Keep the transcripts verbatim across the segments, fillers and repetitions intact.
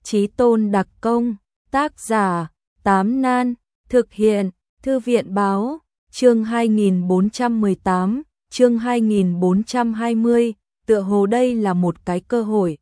Chí Tôn đặc công, tác giả, Tám Nan, thực hiện, Thư viện báo, chương hai nghìn bốn trăm mười tám, chương hai nghìn bốn trăm hai mươi, tựa hồ đây là một cái cơ hội.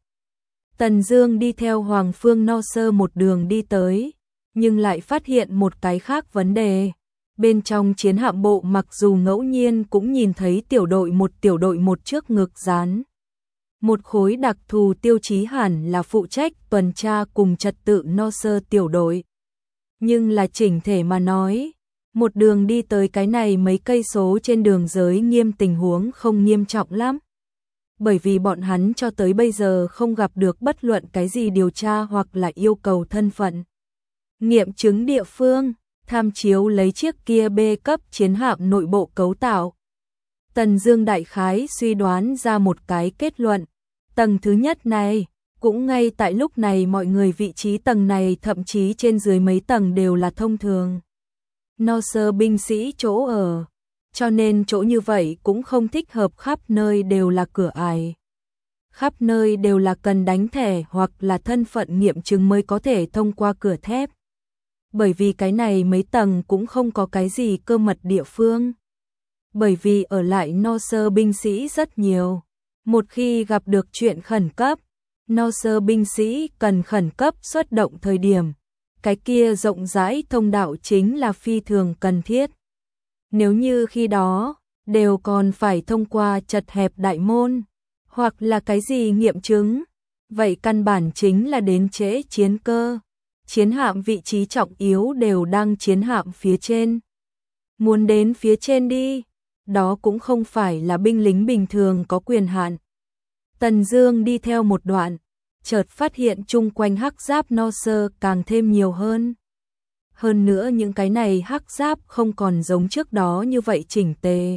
Tần Dương đi theo Hoàng Phương No Sơ một đường đi tới, nhưng lại phát hiện một cái khác vấn đề. Bên trong chiến hạm bộ mặc dù ngẫu nhiên cũng nhìn thấy tiểu đội một tiểu đội một trước ngực dán một khối đặc thù tiêu chí hẳn là phụ trách tuần tra cùng trật tự No Sơ tiểu đội. Nhưng là chỉnh thể mà nói, một đường đi tới cái này mấy cây số trên đường giới nghiêm tình huống không nghiêm trọng lắm. Bởi vì bọn hắn cho tới bây giờ không gặp được bất luận cái gì điều tra hoặc là yêu cầu thân phận. Nghiệm chứng địa phương, tham chiếu lấy chiếc kia B cấp chiến hạm nội bộ cấu tạo. Tần Dương đại khái suy đoán ra một cái kết luận. Tầng thứ nhất này, cũng ngay tại lúc này mọi người vị trí tầng này thậm chí trên dưới mấy tầng đều là thông thường No Sơ binh sĩ chỗ ở, cho nên chỗ như vậy cũng không thích hợp khắp nơi đều là cửa ải. Khắp nơi đều là cần đánh thẻ hoặc là thân phận nghiệm chứng mới có thể thông qua cửa thép. Bởi vì cái này mấy tầng cũng không có cái gì cơ mật địa phương. Bởi vì ở lại No Sơ binh sĩ rất nhiều. Một khi gặp được chuyện khẩn cấp, No Sơ binh sĩ cần khẩn cấp xuất động thời điểm, cái kia rộng rãi thông đạo chính là phi thường cần thiết. Nếu như khi đó, đều còn phải thông qua chật hẹp đại môn, hoặc là cái gì nghiệm chứng, vậy căn bản chính là đến trễ chiến cơ. Chiến hạm vị trí trọng yếu đều đang chiến hạm phía trên. Muốn đến phía trên đi, đó cũng không phải là binh lính bình thường có quyền hạn. Tần Dương đi theo một đoạn, chợt phát hiện chung quanh hắc giáp No Sơ càng thêm nhiều hơn. Hơn nữa những cái này hắc giáp không còn giống trước đó như vậy chỉnh tề,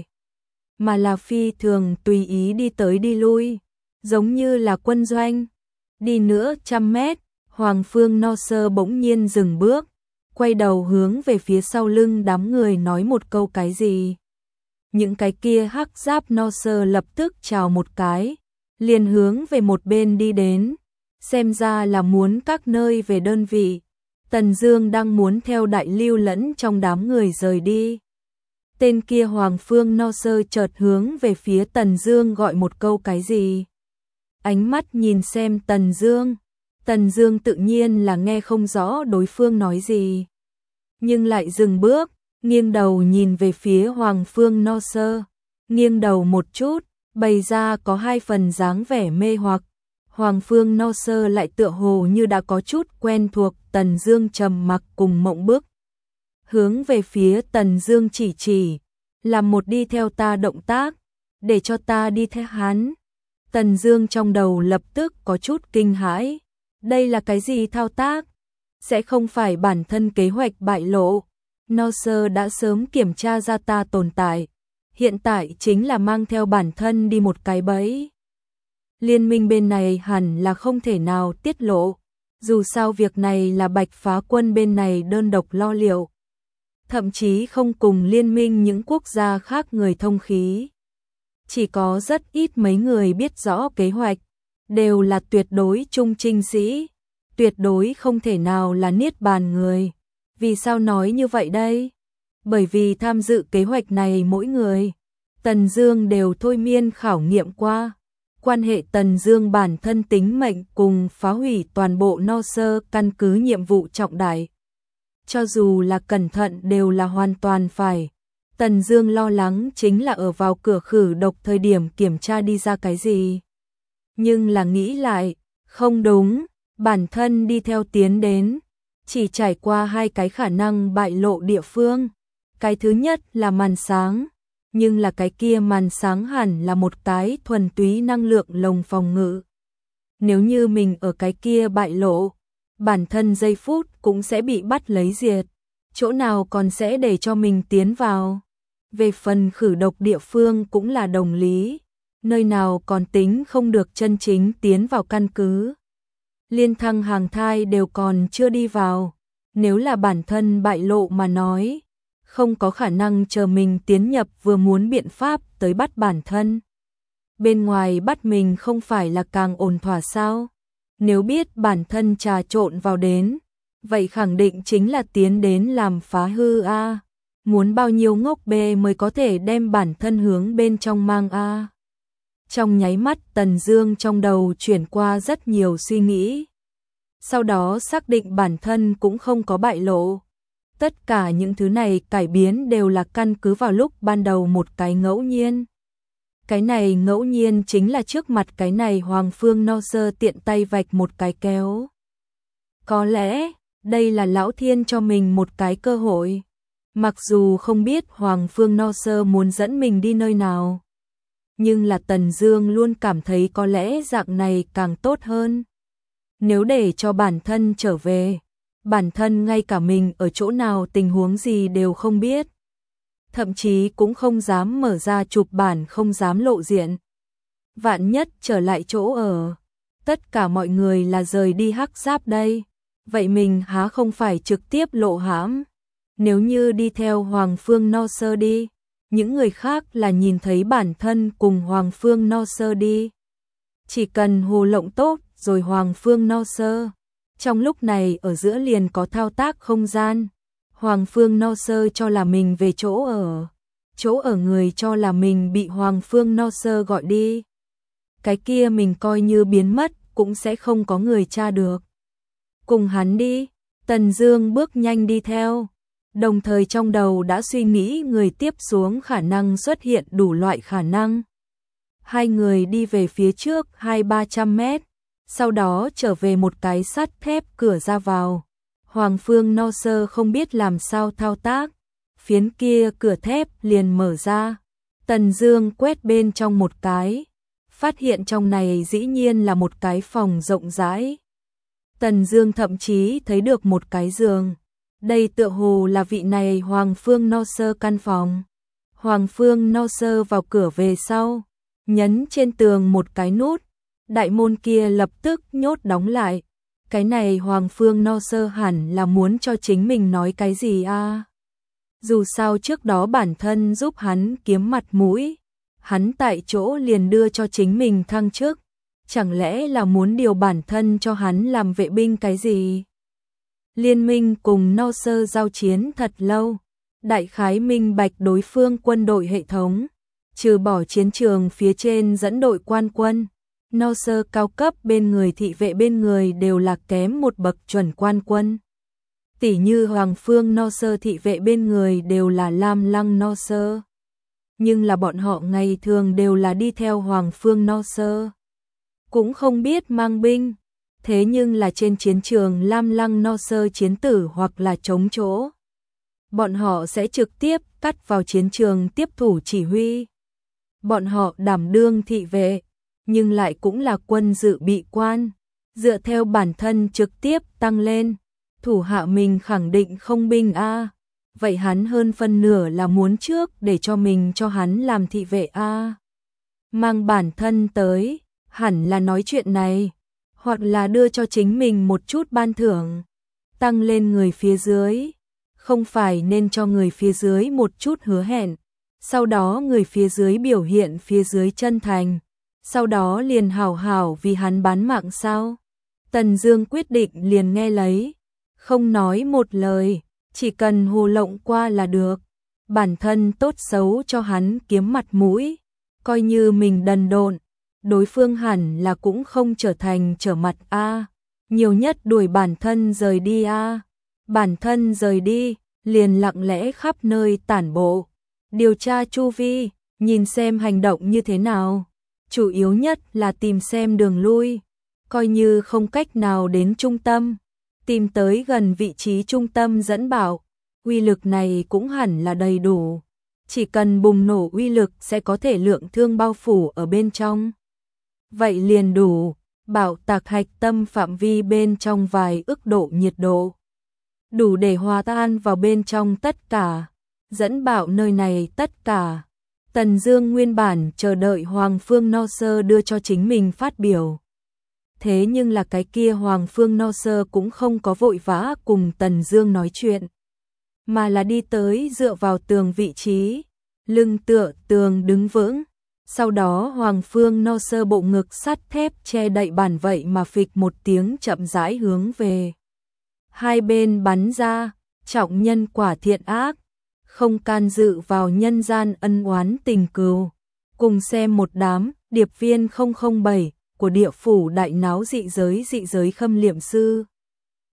mà là phi thường tùy ý đi tới đi lui, giống như là quân doanh. Đi nữa trăm mét, Hoàng Phương No Sơ bỗng nhiên dừng bước, quay đầu hướng về phía sau lưng đám người nói một câu cái gì. Những cái kia hắc giáp No Sơ lập tức chào một cái, liền hướng về một bên đi đến, xem ra là muốn các nơi về đơn vị. Tần Dương đang muốn theo đại lưu lẫn trong đám người rời đi. Tên kia Hoàng Phương No Sơ chợt hướng về phía Tần Dương gọi một câu cái gì. Ánh mắt nhìn xem Tần Dương, Tần Dương tự nhiên là nghe không rõ đối phương nói gì, nhưng lại dừng bước, nghiêng đầu nhìn về phía Hoàng Phương No Sơ, nghiêng đầu một chút, bày ra có hai phần dáng vẻ mê hoặc. Hoàng Phương No Sơ lại tựa hồ như đã có chút quen thuộc. Tần Dương trầm mặc cùng mộng bức, hướng về phía Tần Dương chỉ chỉ, làm một đi theo ta động tác, để cho ta đi theo hắn. Tần Dương trong đầu lập tức có chút kinh hãi, đây là cái gì thao tác? Sẽ không phải bản thân kế hoạch bại lộ? No Sơ đã sớm kiểm tra ra ta tồn tại, hiện tại chính là mang theo bản thân đi một cái bẫy. Liên minh bên này hẳn là không thể nào tiết lộ, dù sao việc này là Bạch Phá Quân bên này đơn độc lo liệu, thậm chí không cùng liên minh những quốc gia khác người thông khí. Chỉ có rất ít mấy người biết rõ kế hoạch, đều là tuyệt đối trung trinh sĩ, tuyệt đối không thể nào là niết bàn người. Vì sao nói như vậy đây? Bởi vì tham dự kế hoạch này mỗi người, Tần Dương đều thôi miên khảo nghiệm qua. Quan hệ Tần Dương bản thân tính mệnh cùng phá hủy toàn bộ No Sơ căn cứ nhiệm vụ trọng đại. Cho dù là cẩn thận đều là hoàn toàn phải. Tần Dương lo lắng chính là ở vào cửa khử độc thời điểm kiểm tra đi ra cái gì. Nhưng là nghĩ lại, không đúng, bản thân đi theo tiến đến, chỉ trải qua hai cái khả năng bại lộ địa phương. Cái thứ nhất là màn sáng, nhưng là cái kia màn sáng hẳn là một cái thuần túy năng lượng lồng phòng ngự. Nếu như mình ở cái kia bại lộ, bản thân giây phút cũng sẽ bị bắt lấy diệt, chỗ nào còn sẽ để cho mình tiến vào. Về phần khử độc địa phương cũng là đồng lý, nơi nào còn tính không được chân chính tiến vào căn cứ. Liên thăng hàng thai đều còn chưa đi vào, nếu là bản thân bại lộ mà nói, không có khả năng chờ mình tiến nhập vừa muốn biện pháp tới bắt bản thân. Bên ngoài bắt mình không phải là càng ổn thỏa sao? Nếu biết bản thân trà trộn vào đến, vậy khẳng định chính là tiến đến làm phá hư a. Muốn bao nhiêu ngốc bê mới có thể đem bản thân hướng bên trong mang a. Trong nháy mắt Tần Dương trong đầu chuyển qua rất nhiều suy nghĩ. Sau đó xác định bản thân cũng không có bại lộ. Tất cả những thứ này cải biến đều là căn cứ vào lúc ban đầu một cái ngẫu nhiên. Cái này ngẫu nhiên chính là trước mặt cái này Hoàng Phương No Sơ tiện tay vạch một cái kéo. Có lẽ, đây là Lão Thiên cho mình một cái cơ hội. Mặc dù không biết Hoàng Phương No Sơ muốn dẫn mình đi nơi nào. Nhưng là Tần Dương luôn cảm thấy có lẽ dạng này càng tốt hơn. Nếu để cho bản thân trở về, bản thân ngay cả mình ở chỗ nào tình huống gì đều không biết. Thậm chí cũng không dám mở ra chụp bản, không dám lộ diện. Vạn nhất trở lại chỗ ở, tất cả mọi người là rời đi Hắc Giáp đây. Vậy mình há không phải trực tiếp lộ hãm. Nếu như đi theo Hoàng Phương No Sơ đi, những người khác là nhìn thấy bản thân cùng Hoàng Phương No Sơ đi. Chỉ cần hồ lộng tốt rồi Hoàng Phương No Sơ. Trong lúc này ở giữa liền có thao tác không gian. Hoàng Phương No Sơ cho là mình về chỗ ở. Chỗ ở người cho là mình bị Hoàng Phương No Sơ gọi đi. Cái kia mình coi như biến mất cũng sẽ không có người tra được. Cùng hắn đi, Tần Dương bước nhanh đi theo. Đồng thời trong đầu đã suy nghĩ người tiếp xuống khả năng xuất hiện đủ loại khả năng. Hai người đi về phía trước hai ba trăm mét, sau đó trở về một cái sắt thép cửa ra vào. Hoàng Phương No Sơ không biết làm sao thao tác, phiến kia cửa thép liền mở ra. Tần Dương quét bên trong một cái, phát hiện trong này dĩ nhiên là một cái phòng rộng rãi. Tần Dương thậm chí thấy được một cái giường. Đây tựa hồ là vị này Hoàng Phương No Sơ căn phòng. Hoàng Phương No Sơ vào cửa về sau, nhấn trên tường một cái nút, đại môn kia lập tức nhốt đóng lại. Cái này Hoàng Phương No Sơ hẳn là muốn cho chính mình nói cái gì a? À? Dù sao trước đó bản thân giúp hắn kiếm mặt mũi, hắn tại chỗ liền đưa cho chính mình thăng chức, chẳng lẽ là muốn điều bản thân cho hắn làm vệ binh cái gì? Liên minh cùng No Sơ giao chiến thật lâu, đại khái minh bạch đối phương quân đội hệ thống, trừ bỏ chiến trường phía trên dẫn đội quan quân, No Sơ cao cấp bên người thị vệ bên người đều là kém một bậc chuẩn quan quân. Tỷ như Hoàng Phương No Sơ thị vệ bên người đều là Lam Lăng No Sơ. Nhưng là bọn họ ngày thường đều là đi theo Hoàng Phương No Sơ. Cũng không biết mang binh. Thế nhưng là trên chiến trường Lam Lăng No Sơ chiến tử hoặc là chống chỗ. Bọn họ sẽ trực tiếp cắt vào chiến trường tiếp thủ chỉ huy. Bọn họ đảm đương thị vệ, nhưng lại cũng là quân dự bị quan. Dựa theo bản thân trực tiếp tăng lên, thủ hạ mình khẳng định không binh a. À. Vậy hắn hơn phân nửa là muốn trước để cho mình cho hắn làm thị vệ a. À. Mang bản thân tới, hẳn là nói chuyện này. Hoặc là đưa cho chính mình một chút ban thưởng, tăng lên người phía dưới, không phải nên cho người phía dưới một chút hứa hẹn, sau đó người phía dưới biểu hiện phía dưới chân thành, sau đó liền hảo hảo vì hắn bán mạng sao? Tần Dương quyết định liền nghe lấy, không nói một lời, chỉ cần hồ lộng qua là được, bản thân tốt xấu cho hắn kiếm mặt mũi, coi như mình đần độn. Đối phương hẳn là cũng không trở thành trở mặt a, à. Nhiều nhất đuổi bản thân rời đi a. À. Bản thân rời đi, liền lặng lẽ khắp nơi tản bộ, điều tra chu vi, nhìn xem hành động như thế nào. Chủ yếu nhất là tìm xem đường lui, coi như không cách nào đến trung tâm, tìm tới gần vị trí trung tâm dẫn bảo, uy lực này cũng hẳn là đầy đủ. Chỉ cần bùng nổ uy lực sẽ có thể lượng thương bao phủ ở bên trong. Vậy liền đủ, bảo tạc hạch tâm phạm vi bên trong vài ức độ nhiệt độ. Đủ để hòa tan vào bên trong tất cả, dẫn bảo nơi này tất cả. Tần Dương nguyên bản chờ đợi Hoàng Phương No Sơ đưa cho chính mình phát biểu. Thế nhưng là cái kia Hoàng Phương No Sơ cũng không có vội vã cùng Tần Dương nói chuyện, mà là đi tới dựa vào tường vị trí, lưng tựa tường đứng vững. Sau đó Hoàng Phương no sơ bộ ngực sắt thép che đậy bản vậy mà phịch một tiếng chậm rãi hướng về hai bên bắn ra, trọng nhân quả thiện ác, không can dự vào nhân gian ân oán tình cừu. Cùng xem một đám điệp viên không không bảy của địa phủ đại náo dị giới dị giới khâm liệm sư.